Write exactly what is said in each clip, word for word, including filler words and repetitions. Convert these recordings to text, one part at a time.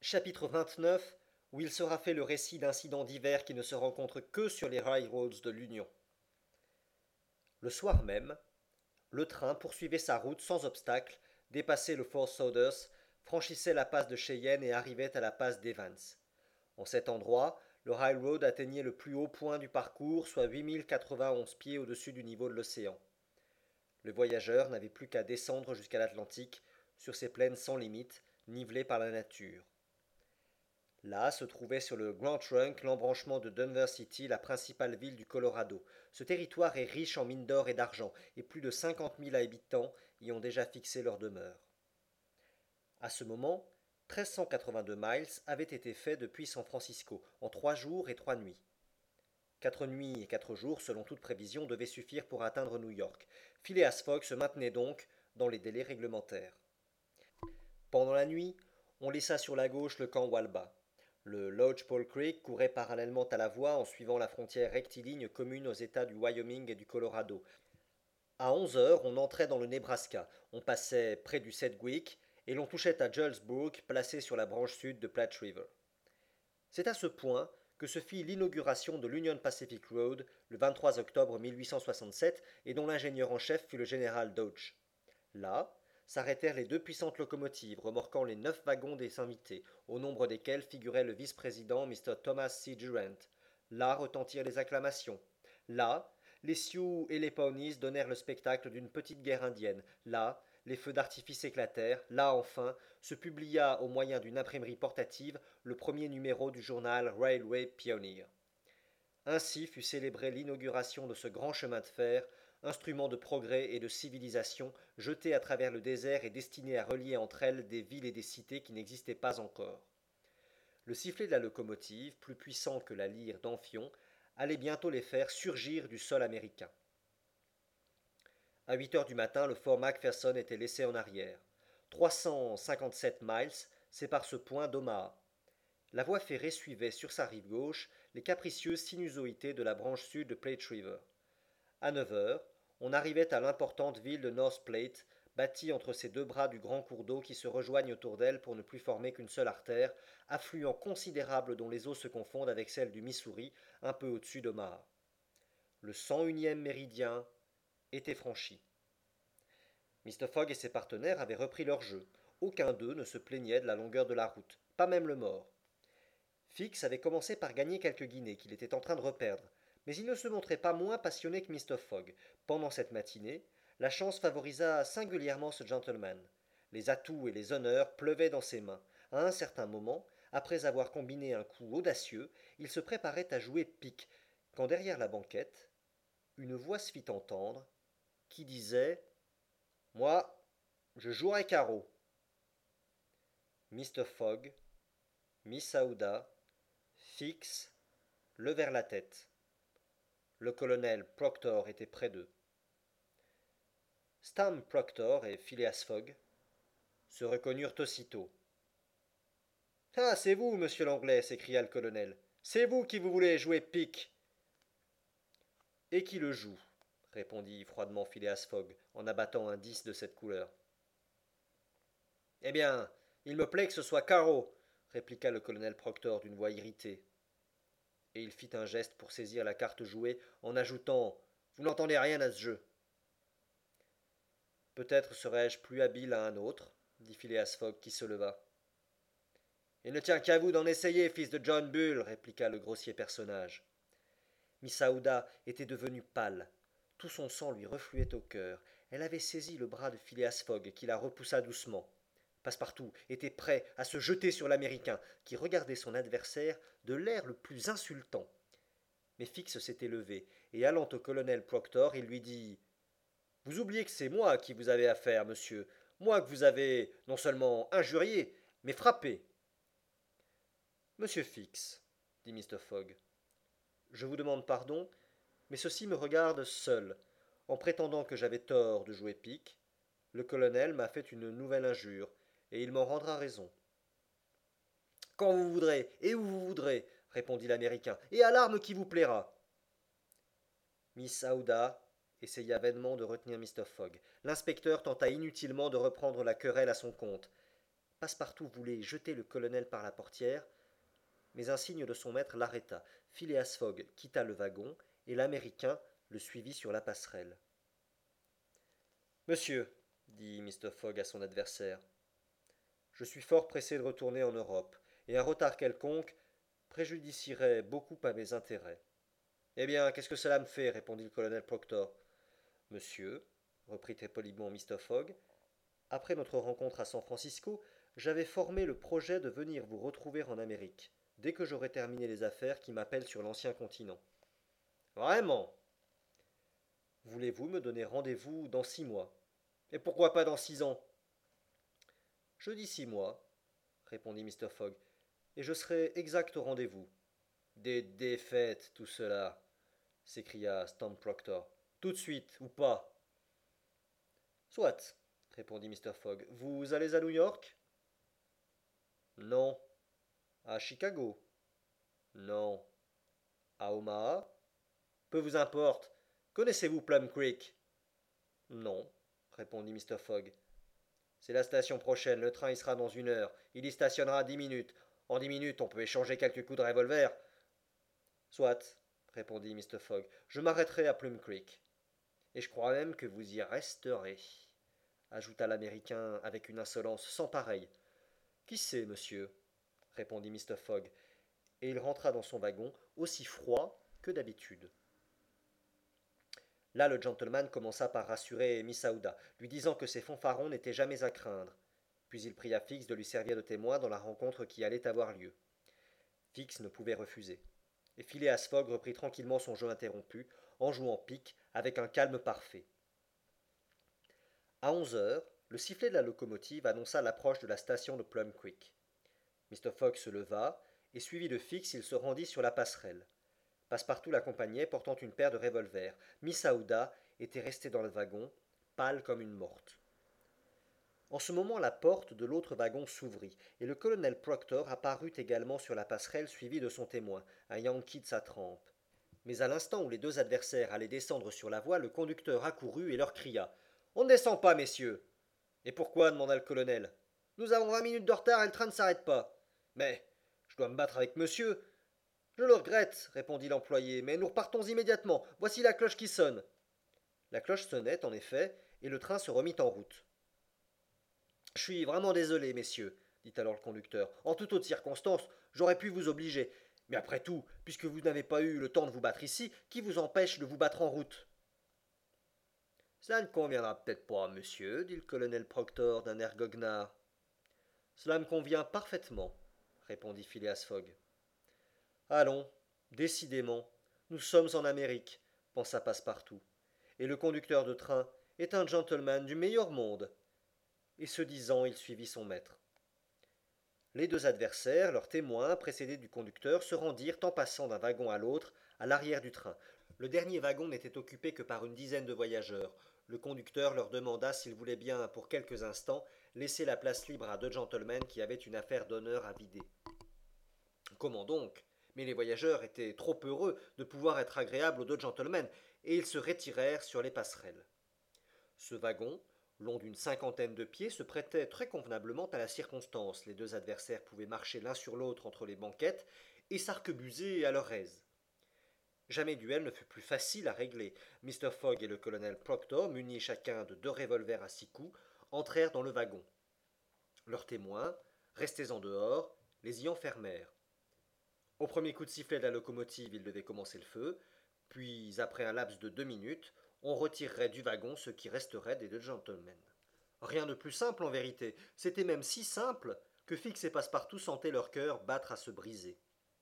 Chapitre vingt-neuf, où il sera fait le récit d'incidents divers qui ne se rencontrent que sur les railroads de l'Union. Le soir même, le train poursuivait sa route sans obstacle, dépassait le Four Sawdust, franchissait la passe de Cheyenne et arrivait à la passe d'Evans. En cet endroit, le railroad atteignait le plus haut point du parcours, soit huit mille quatre-vingt-onze pieds au-dessus du niveau de l'océan. Le voyageur n'avait plus qu'à descendre jusqu'à l'Atlantique, sur ces plaines sans limite, nivelées par la nature. Là se trouvait sur le Grand Trunk l'embranchement de Denver City, la principale ville du Colorado. Ce territoire est riche en mines d'or et d'argent, et plus de cinquante mille habitants y ont déjà fixé leur demeure. À ce moment, mille trois cent quatre-vingt-deux miles avaient été faits depuis San Francisco, en trois jours et trois nuits. Quatre nuits et quatre jours, selon toute prévision, devaient suffire pour atteindre New York. Phileas Fogg se maintenait donc dans les délais réglementaires. Pendant la nuit, on laissa sur la gauche le camp Walba. Le Lodgepole Creek courait parallèlement à la voie en suivant la frontière rectiligne commune aux États du Wyoming et du Colorado. À onze heures, on entrait dans le Nebraska, on passait près du Sedgwick et l'on touchait à Julesburg, placé sur la branche sud de Platte River. C'est à ce point que se fit l'inauguration de l'Union Pacific Road le vingt-trois octobre mille huit cent soixante-sept et dont l'ingénieur en chef fut le général Dodge. Là, s'arrêtèrent les deux puissantes locomotives remorquant les neuf wagons des invités, au nombre desquels figurait le vice-président Mr Thomas C. Durant. Là retentirent les acclamations. Là, les Sioux et les Pawnees donnèrent le spectacle d'une petite guerre indienne. Là, les feux d'artifice éclatèrent. Là, enfin, se publia au moyen d'une imprimerie portative le premier numéro du journal Railway Pioneer. Ainsi fut célébrée l'inauguration de ce grand chemin de fer, instrument de progrès et de civilisation, jeté à travers le désert et destiné à relier entre elles des villes et des cités qui n'existaient pas encore. Le sifflet de la locomotive, plus puissant que la lyre d'Amphion, allait bientôt les faire surgir du sol américain. À huit heures du matin, le fort McPherson était laissé en arrière. trois cent cinquante-sept miles séparent ce point d'Omaha. La voie ferrée suivait sur sa rive gauche les capricieuses sinuosités de la branche sud de Platte River. À neuf heures, on arrivait à l'importante ville de North Platte, bâtie entre ces deux bras du grand cours d'eau qui se rejoignent autour d'elle pour ne plus former qu'une seule artère, affluent considérable dont les eaux se confondent avec celles du Missouri, un peu au-dessus d'Omaha. Le cent unième méridien était franchi. Mister Fogg et ses partenaires avaient repris leur jeu. Aucun d'eux ne se plaignait de la longueur de la route, pas même le mort. Fix avait commencé par gagner quelques guinées qu'il était en train de reperdre, mais il ne se montrait pas moins passionné que Mister Fogg. Pendant cette matinée, la chance favorisa singulièrement ce gentleman. Les atouts et les honneurs pleuvaient dans ses mains. À un certain moment, après avoir combiné un coup audacieux, il se préparait à jouer pique, quand derrière la banquette, une voix se fit entendre qui disait Moi, je jouerai carreau. Mister Fogg, Miss Aouda, Fix, levèrent la tête. Le colonel Proctor était près d'eux. Stam Proctor et Phileas Fogg se reconnurent aussitôt. Ah, c'est vous, monsieur l'Anglais, s'écria le colonel. C'est vous qui vous voulez jouer pique. Et qui le joue répondit froidement Phileas Fogg en abattant un dix de cette couleur. Eh bien, il me plaît que ce soit carreau, répliqua le colonel Proctor d'une voix irritée. Et il fit un geste pour saisir la carte jouée en ajoutant Vous n'entendez rien à ce jeu. Peut-être serais-je plus habile à un autre, dit Phileas Fogg qui se leva. Il ne tient qu'à vous d'en essayer, fils de John Bull, répliqua le grossier personnage. Miss Aouda était devenue pâle. Tout son sang lui refluait au cœur. Elle avait saisi le bras de Phileas Fogg, qui la repoussa doucement. Passepartout était prêt à se jeter sur l'Américain, qui regardait son adversaire de l'air le plus insultant. Mais Fix s'était levé, et allant au colonel Proctor, il lui dit Vous oubliez que c'est moi à qui vous avez affaire, monsieur, moi que vous avez non seulement injurié, mais frappé. Monsieur Fix, dit Mister Fogg, je vous demande pardon, mais ceci me regarde seul. En prétendant que j'avais tort de jouer pique, le colonel m'a fait une nouvelle injure, et il m'en rendra raison. Quand vous voudrez, et où vous voudrez, répondit l'Américain, et à l'arme qui vous plaira. Miss Aouda essaya vainement de retenir Mister Fogg. L'inspecteur tenta inutilement de reprendre la querelle à son compte. Passepartout voulait jeter le colonel par la portière, mais un signe de son maître l'arrêta. Phileas Fogg quitta le wagon, et l'Américain le suivit sur la passerelle. Monsieur, dit Mr. Fogg à son adversaire, je suis fort pressé de retourner en Europe, et un retard quelconque préjudicierait beaucoup à mes intérêts. Eh bien, qu'est-ce que cela me fait répondit le colonel Proctor. Monsieur, reprit très poliment Mr. Fogg, après notre rencontre à San Francisco, j'avais formé le projet de venir vous retrouver en Amérique, dès que j'aurai terminé les affaires qui m'appellent sur l'ancien continent. Vraiment? Voulez-vous me donner rendez-vous dans six mois? Et pourquoi pas dans six ans? Je dis six mois, répondit Mr. Fogg, et je serai exact au rendez-vous. Des défaites, tout cela, s'écria Stamp Proctor. Tout de suite, ou pas? Soit, répondit Mr. Fogg. Vous allez à New York? Non. À Chicago? Non. À Omaha? Peu vous importe. Connaissez-vous Plum Creek? Non, répondit Mr. Fogg. C'est la station prochaine, le train y sera dans une heure. Il y stationnera dix minutes. En dix minutes, on peut échanger quelques coups de revolver. Soit, répondit Mr. Fogg, je m'arrêterai à Plum Creek. Et je crois même que vous y resterez, ajouta l'Américain avec une insolence sans pareille. Qui sait, monsieur, répondit Mr. Fogg, et il rentra dans son wagon, aussi froid que d'habitude. Là, le gentleman commença par rassurer Miss Aouda, lui disant que ses fanfarons n'étaient jamais à craindre. Puis il pria Fix de lui servir de témoin dans la rencontre qui allait avoir lieu. Fix ne pouvait refuser. Et Phileas Fogg reprit tranquillement son jeu interrompu, en jouant pique avec un calme parfait. À onze heures, le sifflet de la locomotive annonça l'approche de la station de Plum Creek. Mr. Fogg se leva, et suivi de Fix, il se rendit sur la passerelle. Passepartout l'accompagnait, portant une paire de revolvers. Miss Aouda était restée dans le wagon, pâle comme une morte. En ce moment, la porte de l'autre wagon s'ouvrit, et le colonel Proctor apparut également sur la passerelle suivi de son témoin, un Yankee de sa trempe. Mais à l'instant où les deux adversaires allaient descendre sur la voie, le conducteur accourut et leur cria « On ne descend pas, messieurs !»« Et pourquoi ?» demanda le colonel. « Nous avons vingt minutes de retard et le train ne s'arrête pas. »« Mais je dois me battre avec monsieur. »« Je le regrette, répondit l'employé, mais nous repartons immédiatement. Voici la cloche qui sonne. » La cloche sonnait, en effet, et le train se remit en route. Je suis vraiment désolé, messieurs, dit alors le conducteur. En toute autre circonstance, j'aurais pu vous obliger. Mais après tout, puisque vous n'avez pas eu le temps de vous battre ici, qui vous empêche de vous battre en route? Cela ne conviendra peut-être pas, monsieur, dit le colonel Proctor d'un air goguenard. Cela me convient parfaitement, répondit Phileas Fogg. Allons, décidément, nous sommes en Amérique, pensa Passepartout, et le conducteur de train est un gentleman du meilleur monde. Et ce disant, il suivit son maître. Les deux adversaires, leurs témoins, précédés du conducteur, se rendirent en passant d'un wagon à l'autre, à l'arrière du train. Le dernier wagon n'était occupé que par une dizaine de voyageurs. Le conducteur leur demanda s'ils voulaient bien, pour quelques instants, laisser la place libre à deux gentlemen qui avaient une affaire d'honneur à vider. Comment donc? Mais les voyageurs étaient trop heureux de pouvoir être agréables aux deux gentlemen, et ils se retirèrent sur les passerelles. Ce wagon, long d'une cinquantaine de pieds, se prêtait très convenablement à la circonstance. Les deux adversaires pouvaient marcher l'un sur l'autre entre les banquettes et s'arquebuser à leur aise. Jamais duel ne fut plus facile à régler. Mr. Fogg et le colonel Proctor, munis chacun de deux revolvers à six coups, entrèrent dans le wagon. Leurs témoins, restés en dehors, les y enfermèrent. Au premier coup de sifflet de la locomotive, il devait commencer le feu, puis, après un laps de deux minutes, on retirerait du wagon ce qui resterait des deux gentlemen. Rien de plus simple en vérité, c'était même si simple que Fix et Passepartout sentaient leur cœur battre à se briser.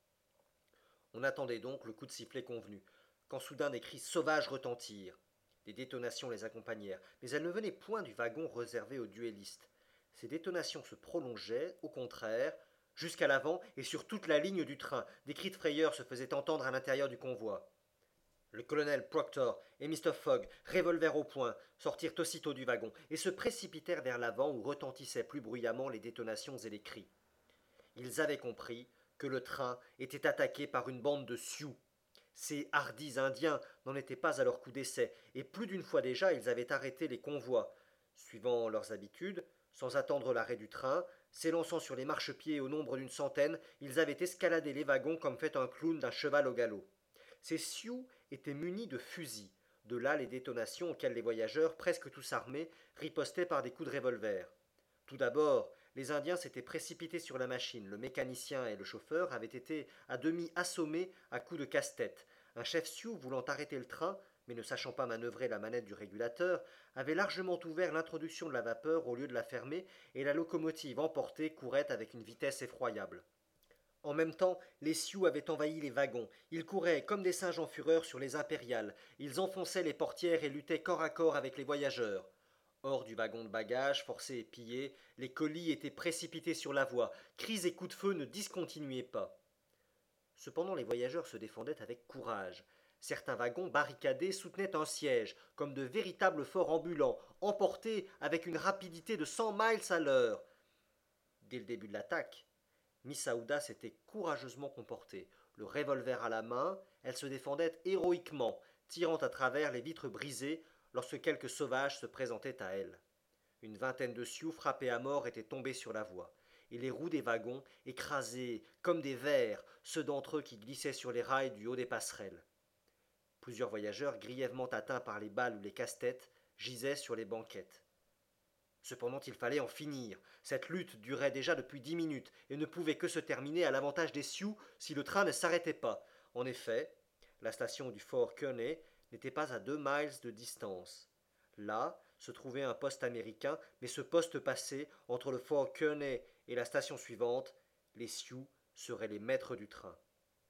On attendait donc le coup de sifflet convenu, quand soudain des cris sauvages retentirent. Des détonations les accompagnèrent, mais elles ne venaient point du wagon réservé aux duellistes. Ces détonations se prolongeaient, au contraire, jusqu'à l'avant et sur toute la ligne du train. Des cris de frayeur se faisaient entendre à l'intérieur du convoi. Le colonel Proctor et Mr. Fogg, revolver au poing, sortirent aussitôt du wagon et se précipitèrent vers l'avant où retentissaient plus bruyamment les détonations et les cris. Ils avaient compris que le train était attaqué par une bande de Sioux. Ces hardis indiens n'en étaient pas à leur coup d'essai, et plus d'une fois déjà ils avaient arrêté les convois. Suivant leurs habitudes, sans attendre l'arrêt du train, S'élançant sur les marchepieds au nombre d'une centaine, ils avaient escaladé les wagons comme fait un clown d'un cheval au galop. Ces Sioux étaient munis de fusils, de là les détonations auxquelles les voyageurs, presque tous armés, ripostaient par des coups de revolver. Tout d'abord, les Indiens s'étaient précipités sur la machine. Le mécanicien et le chauffeur avaient été à demi assommés à coups de casse-tête. Un chef Sioux, voulant arrêter le train, mais ne sachant pas manœuvrer la manette du régulateur, avait largement ouvert l'introduction de la vapeur au lieu de la fermer, et la locomotive emportée courait avec une vitesse effroyable. En même temps, les Sioux avaient envahi les wagons. Ils couraient comme des singes en fureur sur les impériales. Ils enfonçaient les portières et luttaient corps à corps avec les voyageurs. Hors du wagon de bagages, forcés et pillés, les colis étaient précipités sur la voie. Cris et coups de feu ne discontinuaient pas. Cependant, les voyageurs se défendaient avec courage. Certains wagons barricadés soutenaient un siège, comme de véritables forts ambulants, emportés avec une rapidité de cent miles à l'heure. Dès le début de l'attaque, Miss Aouda s'était courageusement comportée. Le revolver à la main, elle se défendait héroïquement, tirant à travers les vitres brisées lorsque quelques sauvages se présentaient à elle. Une vingtaine de Sioux frappés à mort étaient tombés sur la voie, et les roues des wagons, écrasées comme des vers, ceux d'entre eux qui glissaient sur les rails du haut des passerelles. Plusieurs voyageurs, grièvement atteints par les balles ou les casse-têtes, gisaient sur les banquettes. Cependant, il fallait en finir. Cette lutte durait déjà depuis dix minutes et ne pouvait que se terminer à l'avantage des Sioux si le train ne s'arrêtait pas. En effet, la station du fort Kearney n'était pas à deux miles de distance. Là se trouvait un poste américain, mais ce poste passé, entre le fort Kearney et la station suivante, les Sioux seraient les maîtres du train.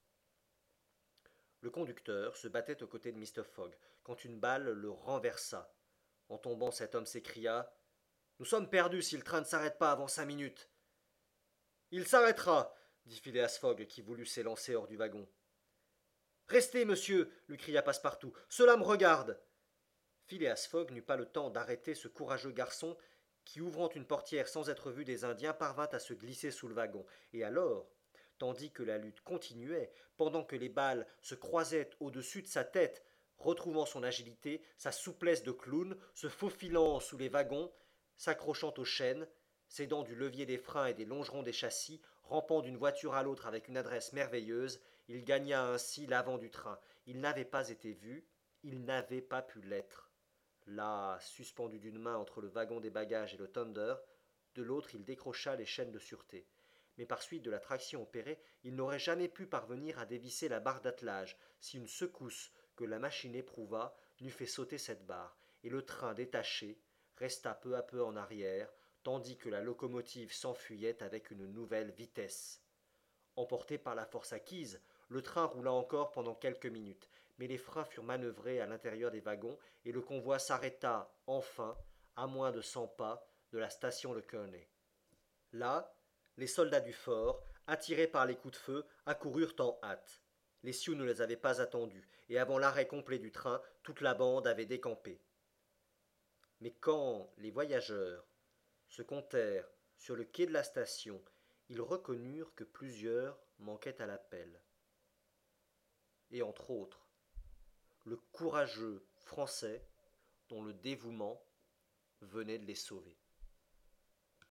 Le conducteur se battait aux côtés de mister Fogg, quand une balle le renversa. En tombant, cet homme s'écria « Nous sommes perdus si le train ne s'arrête pas avant cinq minutes. »« Il s'arrêtera, dit Phileas Fogg, qui voulut s'élancer hors du wagon. Restez, monsieur, lui cria Passepartout, cela me regarde. Phileas Fogg n'eut pas le temps d'arrêter ce courageux garçon qui, ouvrant une portière sans être vu des Indiens, parvint à se glisser sous le wagon. Et alors, tandis que la lutte continuait, pendant que les balles se croisaient au-dessus de sa tête, retrouvant son agilité, sa souplesse de clown, se faufilant sous les wagons, s'accrochant aux chaînes, s'aidant du levier des freins et des longerons des châssis, rampant d'une voiture à l'autre avec une adresse merveilleuse, il gagna ainsi l'avant du train. Il n'avait pas été vu, il n'avait pas pu l'être. Là, suspendu d'une main entre le wagon des bagages et le Thunder, de l'autre il décrocha les chaînes de sûreté. Mais par suite de la traction opérée, il n'aurait jamais pu parvenir à dévisser la barre d'attelage, si une secousse que la machine éprouva n'eût fait sauter cette barre, et le train détaché resta peu à peu en arrière, tandis que la locomotive s'enfuyait avec une nouvelle vitesse. Emporté par la force acquise, le train roula encore pendant quelques minutes, mais les freins furent manœuvrés à l'intérieur des wagons et le convoi s'arrêta enfin à moins de cent pas de la station de Kearney. Là, les soldats du fort, attirés par les coups de feu, accoururent en hâte. Les Sioux ne les avaient pas attendus, et avant l'arrêt complet du train, toute la bande avait décampé. Mais quand les voyageurs se comptèrent sur le quai de la station, ils reconnurent que plusieurs manquaient à l'appel. Et entre autres, le courageux Français dont le dévouement venait de les sauver.